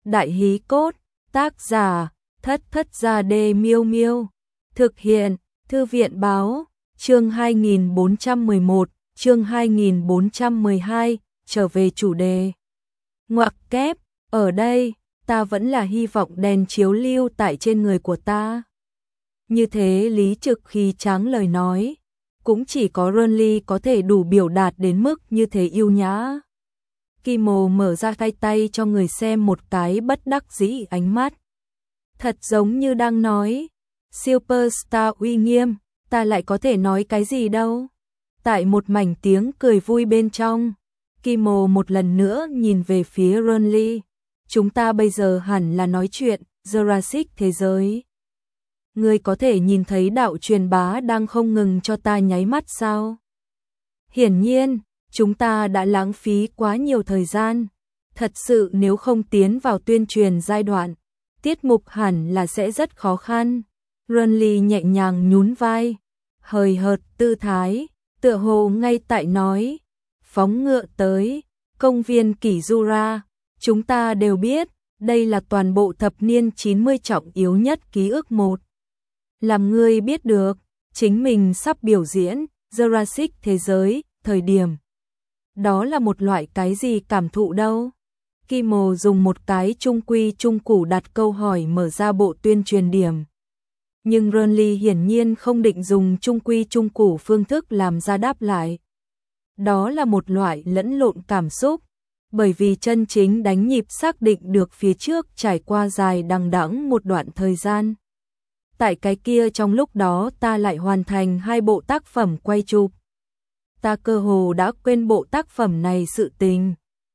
Đại hí cốt, tác giả, Thất Thất Gia Đê Miêu Miêu. Thực hiện, Thư viện báo, chương 2411, chương 2412, trở về chủ đề. Ngoặc kép, ở đây, ta vẫn là hy vọng đèn chiếu lưu tại trên người của ta. Như thế Lý Trực khi tráng lời nói, cũng chỉ có Renly có thể đủ biểu đạt đến mức như thế yêu nhã. Kimo mở ra tay cho người xem một cái bất đắc dĩ ánh mắt. Thật giống như đang nói, Superstar uy nghiêm, ta lại có thể nói cái gì đâu. Tại một mảnh tiếng cười vui bên trong, Kimo một lần nữa nhìn về phía Renly. Chúng ta bây giờ hẳn là nói chuyện Jurassic thế giới. Ngươi có thể nhìn thấy đạo truyền bá đang không ngừng cho ta nháy mắt sao? Hiển nhiên, chúng ta đã lãng phí quá nhiều thời gian. Thật sự nếu không tiến vào tuyên truyền giai đoạn, tiết mục hẳn là sẽ rất khó khăn. Renly nhẹ nhàng nhún vai, hời hợt tư thái, tựa hồ ngay tại nói, phóng ngựa tới, công viên Kỷ Jura. Chúng ta đều biết, đây là toàn bộ thập niên 90 trọng yếu nhất ký ức một. Làm ngươi biết được, chính mình sắp biểu diễn Jurassic thế giới, thời điểm. Đó là một loại cái gì cảm thụ đâu? Kimo dùng một cái trung quy trung củ đặt câu hỏi mở ra bộ tuyên truyền điểm. Nhưng Renly hiển nhiên không định dùng trung quy trung củ phương thức làm ra đáp lại. Đó là một loại lẫn lộn cảm xúc, bởi vì chân chính đánh nhịp xác định được phía trước trải qua dài đằng đẵng một đoạn thời gian. Tại cái kia trong lúc đó ta lại hoàn thành 2 bộ tác phẩm quay chụp. Ta cơ hồ đã quên bộ tác phẩm này sự tình.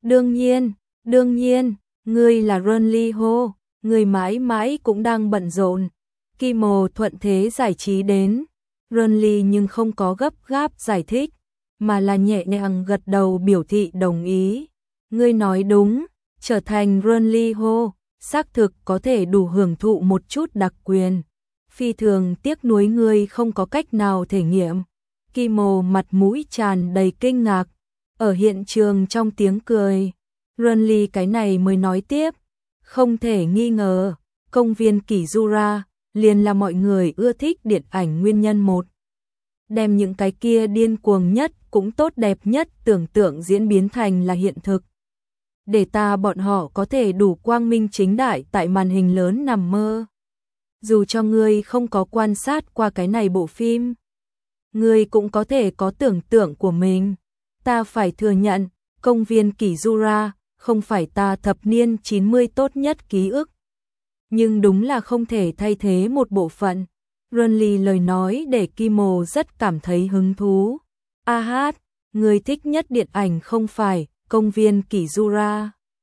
Đương nhiên, ngươi là Renly hô, ngươi mãi mãi cũng đang bận rộn. Kimo thuận thế giải trí đến. Renly nhưng không có gấp gáp giải thích, mà là nhẹ nhàng gật đầu biểu thị đồng ý. Ngươi nói đúng, trở thành Renly hô, xác thực có thể đủ hưởng thụ một chút đặc quyền. Phi thường tiếc nuối ngươi không có cách nào thể nghiệm. Kimo mặt mũi tràn đầy kinh ngạc, ở hiện trường trong tiếng cười. Renly cái này mới nói tiếp, không thể nghi ngờ, công viên Kỷ Jura liền là mọi người ưa thích điện ảnh nguyên nhân một. Đem những cái kia điên cuồng nhất cũng tốt đẹp nhất tưởng tượng diễn biến thành là hiện thực. Để bọn họ có thể đủ quang minh chính đại tại màn hình lớn nằm mơ. Dù cho ngươi không có quan sát qua cái này bộ phim, ngươi cũng có thể có tưởng tượng của mình. Ta phải thừa nhận, công viên Kỷ Jura không phải ta thập niên 90 tốt nhất ký ức. Nhưng đúng là không thể thay thế một bộ phận. Renly lời nói để Kimo rất cảm thấy hứng thú. A hát, người thích nhất điện ảnh không phải công viên Kỷ Jura.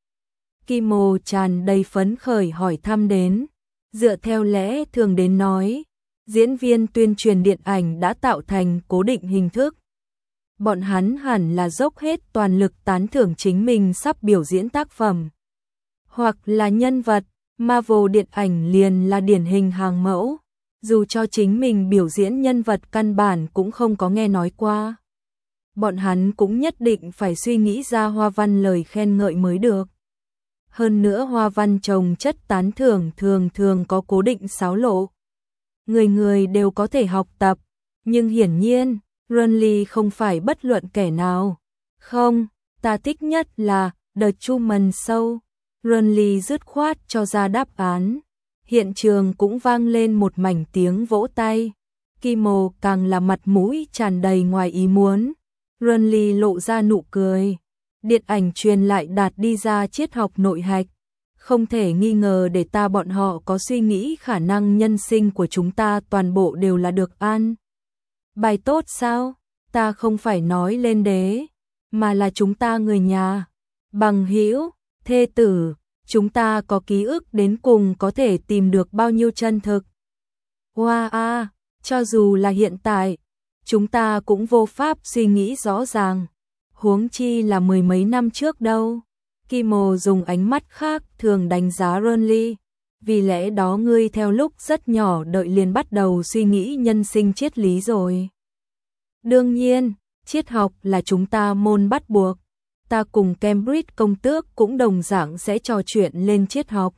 Kimo tràn đầy phấn khởi hỏi thăm đến. Dựa theo lẽ thường đến nói, diễn viên tuyên truyền điện ảnh đã tạo thành cố định hình thức. Bọn hắn hẳn là dốc hết toàn lực tán thưởng chính mình sắp biểu diễn tác phẩm. Hoặc là nhân vật, Marvel điện ảnh liền là điển hình hàng mẫu, dù cho chính mình biểu diễn nhân vật căn bản cũng không có nghe nói qua. Bọn hắn cũng nhất định phải suy nghĩ ra hoa văn lời khen ngợi mới được. Hơn nữa hoa văn chồng chất tán thưởng thường có cố định xáo lộ. Người đều có thể học tập, nhưng hiển nhiên, Renly không phải bất luận kẻ nào. Không, ta thích nhất là The Truman Show. Renly dứt khoát cho ra đáp án. Hiện trường cũng vang lên một mảnh tiếng vỗ tay. Kimo càng là mặt mũi tràn đầy ngoài ý muốn. Renly lộ ra nụ cười. Điện ảnh truyền lại đạt đi ra triết học nội hạch. Không thể nghi ngờ để bọn họ có suy nghĩ khả năng nhân sinh của chúng ta toàn bộ đều là được an. Bài tốt sao? Ta không phải nói lên đế, mà là chúng ta người nhà, bằng hữu, thê tử, chúng ta có ký ức đến cùng có thể tìm được bao nhiêu chân thực. Wow, cho dù là hiện tại, chúng ta cũng vô pháp suy nghĩ rõ ràng. Huống chi là 10 mấy năm trước đâu. Kimo dùng ánh mắt khác thường đánh giá Renly. Vì lẽ đó ngươi theo lúc rất nhỏ đợi liền bắt đầu suy nghĩ nhân sinh triết lý rồi. Đương nhiên, triết học là chúng ta môn bắt buộc. ta cùng Cambridge công tước cũng đồng dạng sẽ trò chuyện lên triết học.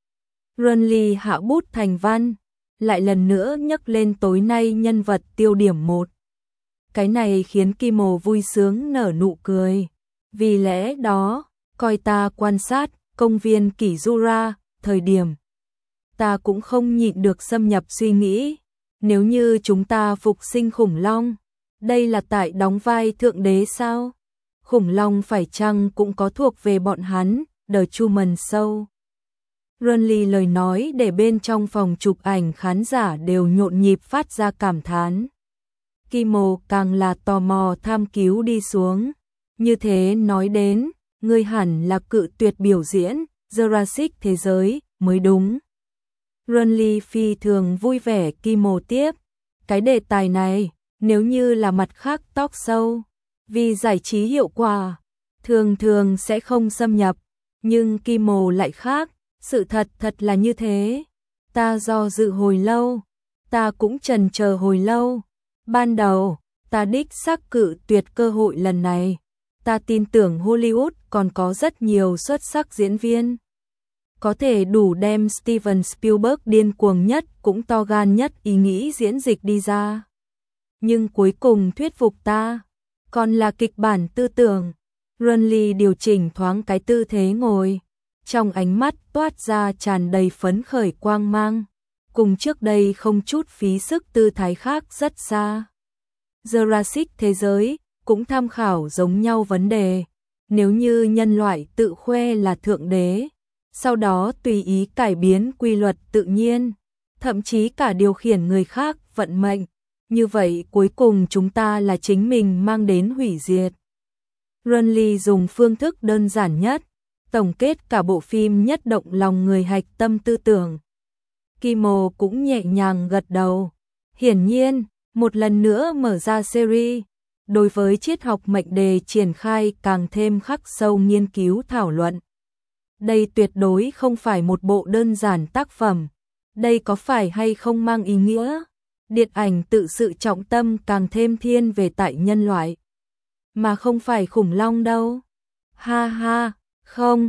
Runley hạ bút thành văn, lại lần nữa nhắc lên tối nay nhân vật tiêu điểm 1. Cái này khiến Kimmel vui sướng nở nụ cười. Vì lẽ đó, coi ta quan sát công viên Kỷ Jura, thời điểm ta cũng không nhịn được xâm nhập suy nghĩ, nếu như chúng ta phục sinh khủng long, đây là tại đóng vai thượng đế sao? Khủng long phải chăng cũng có thuộc về bọn hắn, The Truman Show. Runley lời nói để bên trong phòng chụp ảnh khán giả đều nhộn nhịp phát ra cảm thán. Kimmel càng là tò mò tham cứu đi xuống. Như thế nói đến, ngươi hẳn là cự tuyệt biểu diễn Jurassic thế giới mới đúng. Runley phi thường vui vẻ. Kimmel tiếp, cái đề tài này, nếu như là mặt khác talk show, vì giải trí hiệu quả, thường thường sẽ không xâm nhập, nhưng Kimmel lại khác, sự thật là như thế. Ta do dự hồi lâu, ta cũng chần chờ hồi lâu. Ban đầu, ta đích xác cự tuyệt cơ hội lần này. Ta tin tưởng Hollywood còn có rất nhiều xuất sắc diễn viên, có thể đủ đem Steven Spielberg điên cuồng nhất cũng to gan nhất ý nghĩ diễn dịch đi ra. Nhưng cuối cùng thuyết phục ta, còn là kịch bản tư tưởng. Runley điều chỉnh thoáng cái tư thế ngồi, trong ánh mắt toát ra tràn đầy phấn khởi quang mang, cùng trước đây không chút phí sức tư thái khác rất xa. Jurassic thế giới cũng tham khảo giống nhau vấn đề, nếu như nhân loại tự khoe là thượng đế, sau đó tùy ý cải biến quy luật tự nhiên, thậm chí cả điều khiển người khác vận mệnh, như vậy cuối cùng chúng ta là chính mình mang đến hủy diệt. Runley dùng phương thức đơn giản nhất, tổng kết cả bộ phim nhất động lòng người hạch tâm tư tưởng. Kimmel cũng nhẹ nhàng gật đầu. Hiển nhiên, một lần nữa mở ra series, đối với triết học mệnh đề triển khai càng thêm khắc sâu nghiên cứu thảo luận. Đây tuyệt đối không phải một bộ đơn giản tác phẩm. Đây có phải hay không mang ý nghĩa? Điện ảnh tự sự trọng tâm càng thêm thiên về tại nhân loại, mà không phải khủng long đâu. Ha ha, không,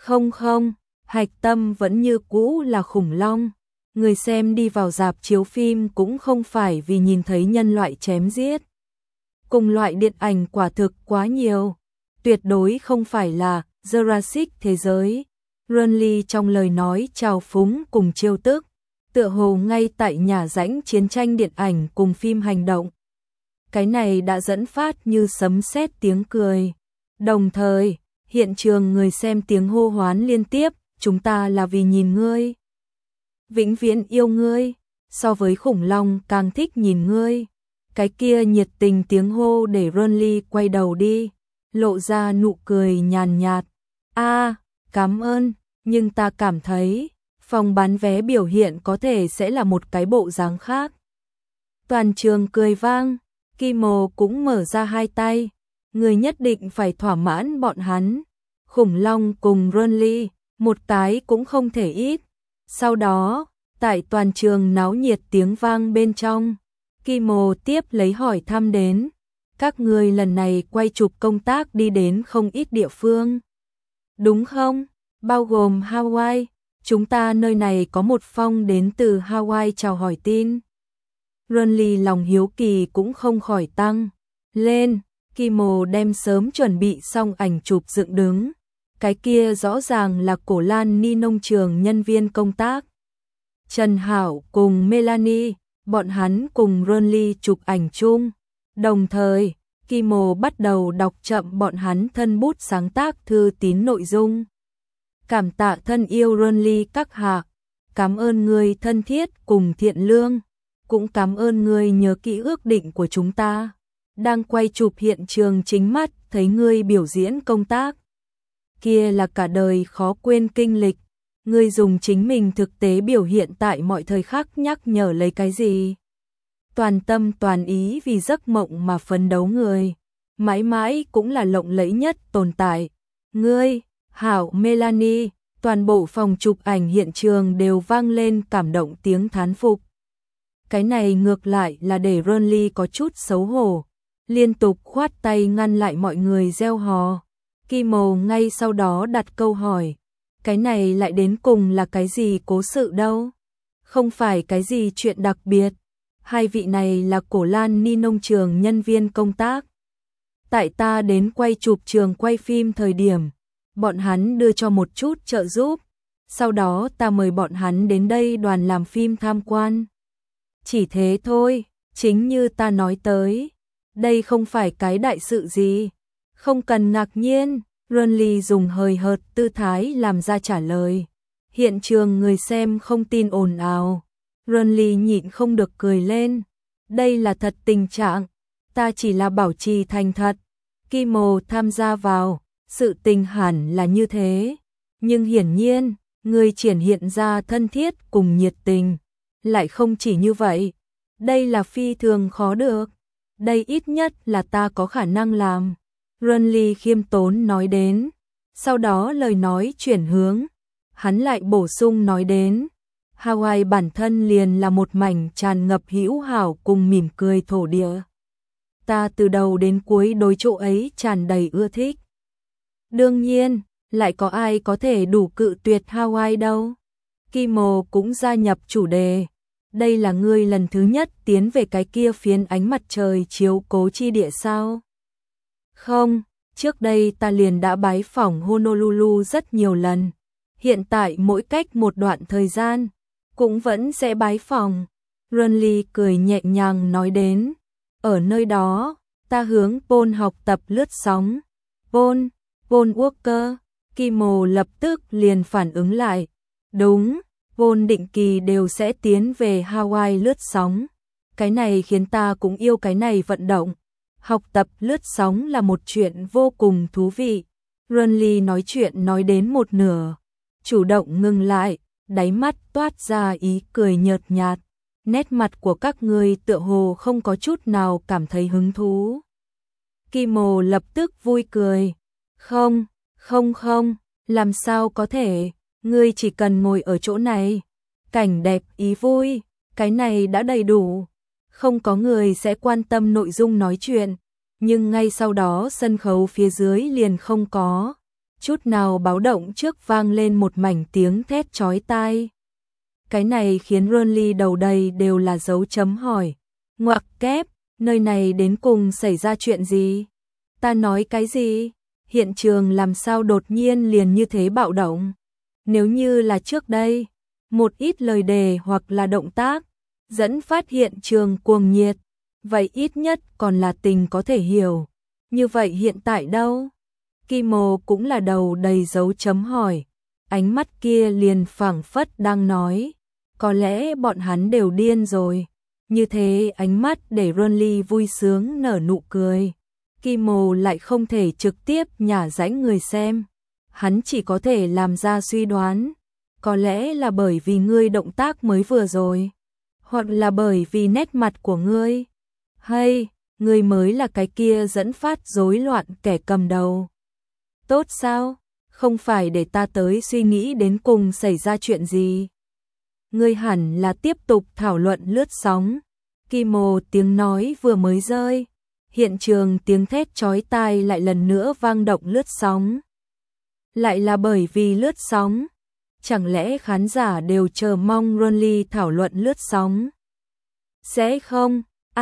hạch tâm vẫn như cũ là khủng long. Người xem đi vào rạp chiếu phim cũng không phải vì nhìn thấy nhân loại chém giết. Cùng loại điện ảnh quả thực quá nhiều, tuyệt đối không phải là Jurassic thế giới. Runley trong lời nói trào phúng cùng trêu tức, tựa hồ ngay tại nhà rãnh chiến tranh điện ảnh cùng phim hành động. Cái này đã dẫn phát như sấm sét tiếng cười. Đồng thời, hiện trường người xem tiếng hô hoán liên tiếp, chúng ta là vì nhìn ngươi, vĩnh viễn yêu ngươi, so với khủng long càng thích nhìn ngươi. Cái kia nhiệt tình tiếng hô để Runley quay đầu đi, lộ ra nụ cười nhàn nhạt. Cảm ơn, nhưng ta cảm thấy phòng bán vé biểu hiện có thể sẽ là một cái bộ dáng khác. Toàn trường cười vang. Kimmel cũng mở ra hai tay, người nhất định phải thỏa mãn bọn hắn. Khủng long cùng Runley, một cái cũng không thể ít. Sau đó, tại toàn trường náo nhiệt tiếng vang bên trong, Kimmel tiếp lấy hỏi thăm đến, các người lần này quay chụp công tác đi đến không ít địa phương, đúng không? Bao gồm Hawaii, chúng ta nơi này có một phong đến từ Hawaii chào hỏi tin. Runley lòng hiếu kỳ cũng không khỏi tăng lên. Kimmel đem sớm chuẩn bị xong ảnh chụp dựng đứng. Cái kia rõ ràng là Cổ Lan Ni nông trường nhân viên công tác. Trần Hảo cùng Melanie, bọn hắn cùng Runley chụp ảnh chung. Đồng thời, Kimmel bắt đầu đọc chậm bọn hắn thân bút sáng tác thư tín nội dung. Cảm tạ thân yêu Runley các hạ, cảm ơn người thân thiết cùng thiện lương, cũng cảm ơn người nhớ kỹ ước định của chúng ta. Đang quay chụp hiện trường chính mắt thấy ngươi biểu diễn công tác. Kia là cả đời khó quên kinh lịch, ngươi dùng chính mình thực tế biểu hiện tại mọi thời khắc nhắc nhở lấy cái gì. Toàn tâm toàn ý vì giấc mộng mà phấn đấu người, mãi mãi cũng là lộng lẫy nhất tồn tại. Ngươi, Hảo, Melanie, toàn bộ phòng chụp ảnh hiện trường đều vang lên cảm động tiếng thán phục. Cái này ngược lại là để Runley có chút xấu hổ, liên tục khoát tay ngăn lại mọi người reo hò. Kim Mô ngay sau đó đặt câu hỏi. Cái này lại đến cùng là cái gì cố sự đâu? Không phải cái gì chuyện đặc biệt. Hai vị này là Cổ Lan Ni nông trường nhân viên công tác. Tại ta đến quay chụp trường quay phim thời điểm, bọn hắn đưa cho một chút trợ giúp. Sau đó ta mời bọn hắn đến đây đoàn làm phim tham quan. Chỉ thế thôi, chính như ta nói tới. Đây không phải cái đại sự gì. Không cần ngạc nhiên, Runly dùng hời hợt tư thái làm ra trả lời. Hiện trường người xem không tin ồn ào. Runly nhịn không được cười lên. Đây là thật tình trạng. Ta chỉ là bảo trì thành thật. Kim Mô tham gia vào. Sự tình hẳn là như thế. Nhưng hiển nhiên, người triển hiện ra thân thiết cùng nhiệt tình. Lại không chỉ như vậy. Đây là phi thường khó được. Đây ít nhất là ta có khả năng làm. Runly khiêm tốn nói đến. Sau đó lời nói chuyển hướng. Hắn lại bổ sung nói đến. Hawaii bản thân liền là một mảnh tràn ngập hữu hảo cùng mỉm cười thổ địa. Ta từ đầu đến cuối đối chỗ ấy tràn đầy ưa thích. Đương nhiên, lại có ai có thể đủ cự tuyệt Hawaii đâu. Kim Mô cũng gia nhập chủ đề. Đây là ngươi lần thứ nhất tiến về cái kia phiến ánh mặt trời chiếu cố chi địa sao? Không, trước đây ta liền đã bái phỏng Honolulu rất nhiều lần. Hiện tại mỗi cách một đoạn thời gian, cũng vẫn sẽ bái phỏng. Runly cười nhẹ nhàng nói đến. Ở nơi đó, ta hướng Paul học tập lướt sóng. Paul Walker. Kim Mô lập tức liền phản ứng lại. Đúng, Paul định kỳ đều sẽ tiến về Hawaii lướt sóng. Cái này khiến ta cũng yêu cái này vận động. Học tập lướt sóng là một chuyện vô cùng thú vị. Runly nói chuyện nói đến một nửa. Chủ động ngừng lại, đáy mắt toát ra ý cười nhợt nhạt. Nét mặt của các ngươi tựa hồ không có chút nào cảm thấy hứng thú. Kim Mô lập tức vui cười. Không, làm sao có thể, ngươi chỉ cần ngồi ở chỗ này. Cảnh đẹp ý vui, cái này đã đầy đủ. Không có người sẽ quan tâm nội dung nói chuyện, nhưng ngay sau đó sân khấu phía dưới liền không có chút nào báo động trước vang lên một mảnh tiếng thét chói tai. Cái này khiến Runly đầu đầy đều là dấu chấm hỏi. Ngoặc kép, nơi này đến cùng xảy ra chuyện gì? Ta nói cái gì? Hiện trường làm sao đột nhiên liền như thế bạo động? Nếu như là trước đây, một ít lời đề hoặc là động tác dẫn phát hiện trường cuồng nhiệt, vậy ít nhất còn là tình có thể hiểu. Như vậy hiện tại đâu? Kim Mô cũng là đầu đầy dấu chấm hỏi. Ánh mắt kia liền phảng phất đang nói. Có lẽ bọn hắn đều điên rồi. Như thế ánh mắt để Runly vui sướng nở nụ cười. Kim Mô lại không thể trực tiếp nhả rãnh người xem. Hắn chỉ có thể làm ra suy đoán. Có lẽ là bởi vì ngươi động tác mới vừa rồi. Hoặc là bởi vì nét mặt của ngươi. Hay, ngươi mới là cái kia dẫn phát rối loạn kẻ cầm đầu. Tốt sao? Không phải để ta tới suy nghĩ đến cùng xảy ra chuyện gì. Ngươi hẳn là tiếp tục thảo luận lướt sóng. Kim Mô tiếng nói vừa mới rơi. Hiện trường tiếng thét chói tai lại lần nữa vang động lướt sóng. Lại là bởi vì lướt sóng. Chẳng lẽ khán giả đều chờ mong Runly thảo luận lướt sóng? Sẽ không?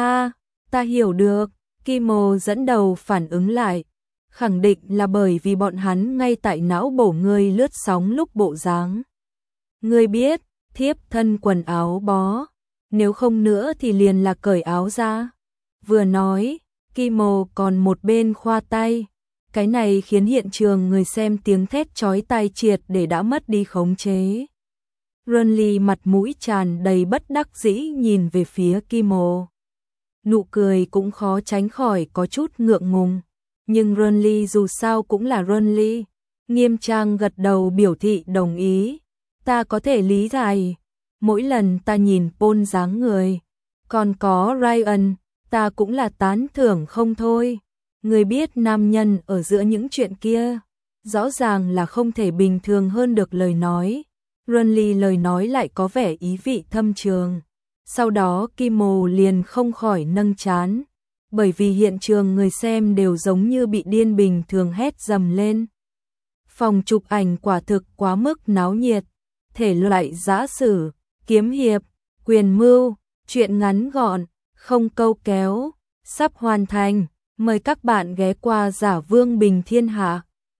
Ta hiểu được. Kim Mô dẫn đầu phản ứng lại. Khẳng định là bởi vì bọn hắn ngay tại não bổ ngươi lướt sóng lúc bộ dáng. Ngươi biết, thiếp thân quần áo bó. Nếu không nữa thì liền là cởi áo ra. Vừa nói, Kim Mô còn một bên khoa tay. Cái này khiến hiện trường người xem tiếng thét chói tai triệt để đã mất đi khống chế. Runly mặt mũi tràn đầy bất đắc dĩ nhìn về phía Kim Mô. Nụ cười cũng khó tránh khỏi có chút ngượng ngùng. Nhưng Runly dù sao cũng là Runly. Nghiêm trang gật đầu biểu thị đồng ý. Ta có thể lý giải. Mỗi lần ta nhìn Paul dáng người. Còn có Ryan, ta cũng là tán thưởng không thôi. Người biết nam nhân ở giữa những chuyện kia. Rõ ràng là không thể bình thường hơn được lời nói. Runly lời nói lại có vẻ ý vị thâm trường. Sau đó Kim Mô liền không khỏi nâng trán. bởi vì hiện trường người xem đều giống như bị điên bình thường hét dầm lên. Phòng chụp ảnh quả thực quá mức náo nhiệt, thể loại giã sử, kiếm hiệp, quyền mưu, truyện ngắn gọn, không câu kéo, sắp hoàn thành. Mời các bạn ghé qua Giả Vương Bình Thiên Hạ.